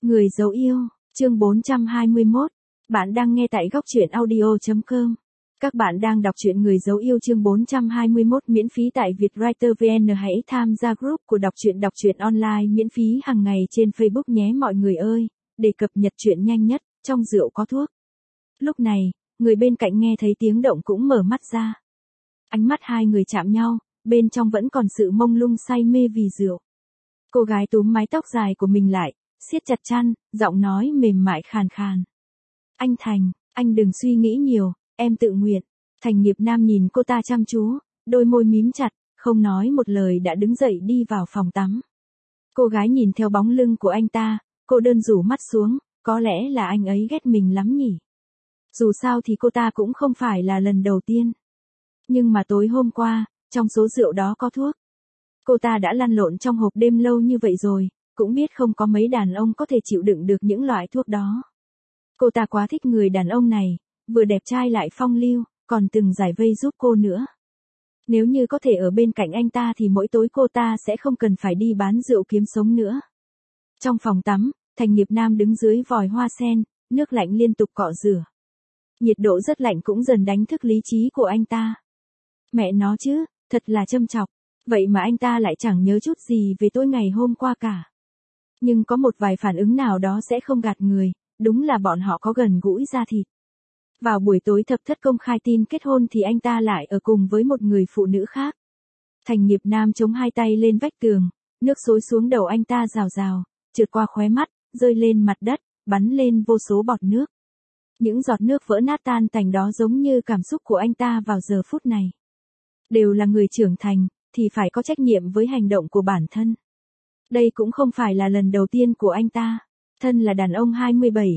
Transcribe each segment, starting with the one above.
Người dấu yêu, chương 421. Bạn đang nghe tại góc truyện audio.com. Các bạn đang đọc truyện Người dấu yêu chương 421 miễn phí tại Vietwriter VN. Hãy tham gia group của đọc truyện online miễn phí hàng ngày trên Facebook nhé mọi người ơi, để cập nhật truyện nhanh nhất. Trong rượu có thuốc. Lúc này, người bên cạnh nghe thấy tiếng động cũng mở mắt ra. Ánh mắt hai người chạm nhau, bên trong vẫn còn sự mông lung say mê vì rượu. Cô gái túm mái tóc dài của mình lại, siết chặt chăn, giọng nói mềm mại khàn khàn. Anh Thành, anh đừng suy nghĩ nhiều, em tự nguyện. Thành Nghiệp Nam nhìn cô ta chăm chú, đôi môi mím chặt, không nói một lời đã đứng dậy đi vào phòng tắm. Cô gái nhìn theo bóng lưng của anh ta, cô đơn rủ mắt xuống, có lẽ là anh ấy ghét mình lắm nhỉ. Dù sao thì cô ta cũng không phải là lần đầu tiên. Nhưng mà tối hôm qua, trong số rượu đó có thuốc. Cô ta đã lăn lộn trong hộp đêm lâu như vậy rồi, cũng biết không có mấy đàn ông có thể chịu đựng được những loại thuốc đó. Cô ta quá thích người đàn ông này, vừa đẹp trai lại phong lưu, còn từng giải vây giúp cô nữa. Nếu như có thể ở bên cạnh anh ta thì mỗi tối cô ta sẽ không cần phải đi bán rượu kiếm sống nữa. Trong phòng tắm, Thành Nghiệp Nam đứng dưới vòi hoa sen, nước lạnh liên tục cọ rửa. Nhiệt độ rất lạnh cũng dần đánh thức lý trí của anh ta. Mẹ nó chứ, thật là châm chọc. Vậy mà anh ta lại chẳng nhớ chút gì về tối ngày hôm qua cả. Nhưng có một vài phản ứng nào đó sẽ không gạt người, đúng là bọn họ có gần gũi da thịt. Vào buổi tối thập thất công khai tin kết hôn thì anh ta lại ở cùng với một người phụ nữ khác. Thành Nghiệp Nam chống hai tay lên vách tường, nước xối xuống đầu anh ta rào rào, trượt qua khóe mắt, rơi lên mặt đất, bắn lên vô số bọt nước. Những giọt nước vỡ nát tan tành đó giống như cảm xúc của anh ta vào giờ phút này. Đều là người trưởng thành, thì phải có trách nhiệm với hành động của bản thân. Đây cũng không phải là lần đầu tiên của anh ta. Thân là đàn ông 27,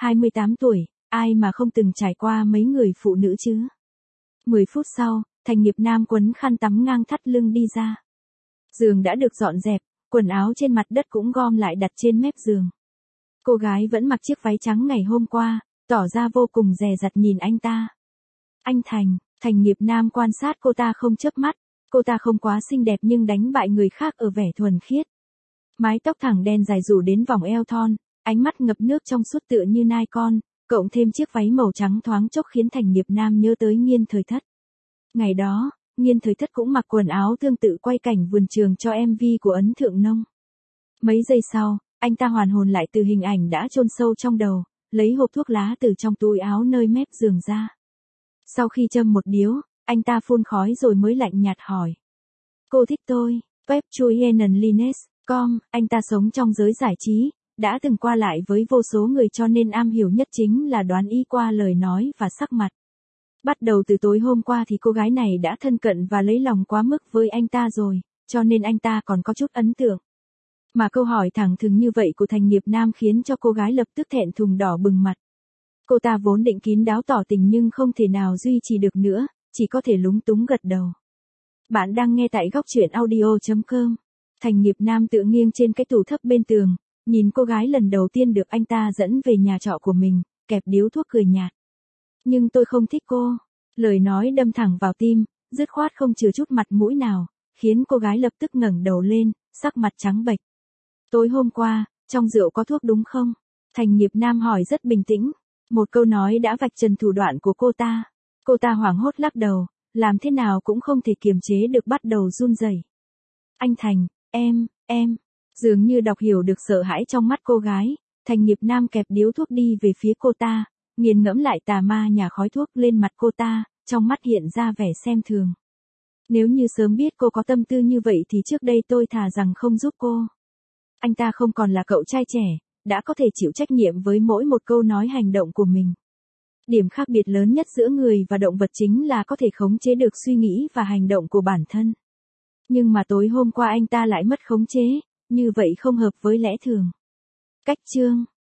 28 tuổi, ai mà không từng trải qua mấy người phụ nữ chứ. 10 phút sau, Thành Nghiệp Nam quấn khăn tắm ngang thắt lưng đi ra. Giường đã được dọn dẹp, quần áo trên mặt đất cũng gom lại đặt trên mép giường. Cô gái vẫn mặc chiếc váy trắng ngày hôm qua, tỏ ra vô cùng dè dặt nhìn anh ta. Anh Thành Nghiệp Nam quan sát cô ta không chớp mắt. Cô ta không quá xinh đẹp nhưng đánh bại người khác ở vẻ thuần khiết. Mái tóc thẳng đen dài rủ đến vòng eo thon, ánh mắt ngập nước trong suốt tựa như nai con, cộng thêm chiếc váy màu trắng thoáng chốc khiến Thành Nghiệp Nam nhớ tới Nghiên Thời Thất. Ngày đó, Nghiên Thời Thất cũng mặc quần áo tương tự quay cảnh vườn trường cho MV của Ấn Thượng Nông. Mấy giây sau, anh ta hoàn hồn lại từ hình ảnh đã chôn sâu trong đầu, lấy hộp thuốc lá từ trong túi áo nơi mép giường ra. Sau khi châm một điếu, anh ta phun khói rồi mới lạnh nhạt hỏi. Cô thích tôi, web chuyenenlines.com, anh ta sống trong giới giải trí, đã từng qua lại với vô số người cho nên am hiểu nhất chính là đoán ý qua lời nói và sắc mặt. Bắt đầu từ tối hôm qua thì cô gái này đã thân cận và lấy lòng quá mức với anh ta rồi, cho nên anh ta còn có chút ấn tượng. Mà câu hỏi thẳng thừng như vậy của Thành Nghiệp Nam khiến cho cô gái lập tức thẹn thùng đỏ bừng mặt. Cô ta vốn định kín đáo tỏ tình nhưng không thể nào duy trì được nữa. Chỉ có thể lúng túng gật đầu. Bạn đang nghe tại góc truyện audio.com. Thành Nghiệp Nam tựa nghiêng trên cái tủ thấp bên tường, nhìn cô gái lần đầu tiên được anh ta dẫn về nhà trọ của mình, kẹp điếu thuốc cười nhạt. Nhưng tôi không thích cô. Lời nói đâm thẳng vào tim, dứt khoát không chừa chút mặt mũi nào, khiến cô gái lập tức ngẩng đầu lên, sắc mặt trắng bệch. Tối hôm qua, trong rượu có thuốc đúng không? Thành Nghiệp Nam hỏi rất bình tĩnh. Một câu nói đã vạch trần thủ đoạn của cô ta. Cô ta hoảng hốt lắc đầu, làm thế nào cũng không thể kiềm chế được bắt đầu run rẩy. Anh Thành, em, dường như đọc hiểu được sợ hãi trong mắt cô gái, Thành Nghiệp Nam kẹp điếu thuốc đi về phía cô ta, nghiền ngẫm lại tà ma nhà khói thuốc lên mặt cô ta, trong mắt hiện ra vẻ xem thường. Nếu như sớm biết cô có tâm tư như vậy thì trước đây tôi thà rằng không giúp cô. Anh ta không còn là cậu trai trẻ, đã có thể chịu trách nhiệm với mỗi một câu nói hành động của mình. Điểm khác biệt lớn nhất giữa người và động vật chính là có thể khống chế được suy nghĩ và hành động của bản thân. Nhưng mà tối hôm qua anh ta lại mất khống chế, như vậy không hợp với lẽ thường. Cách chương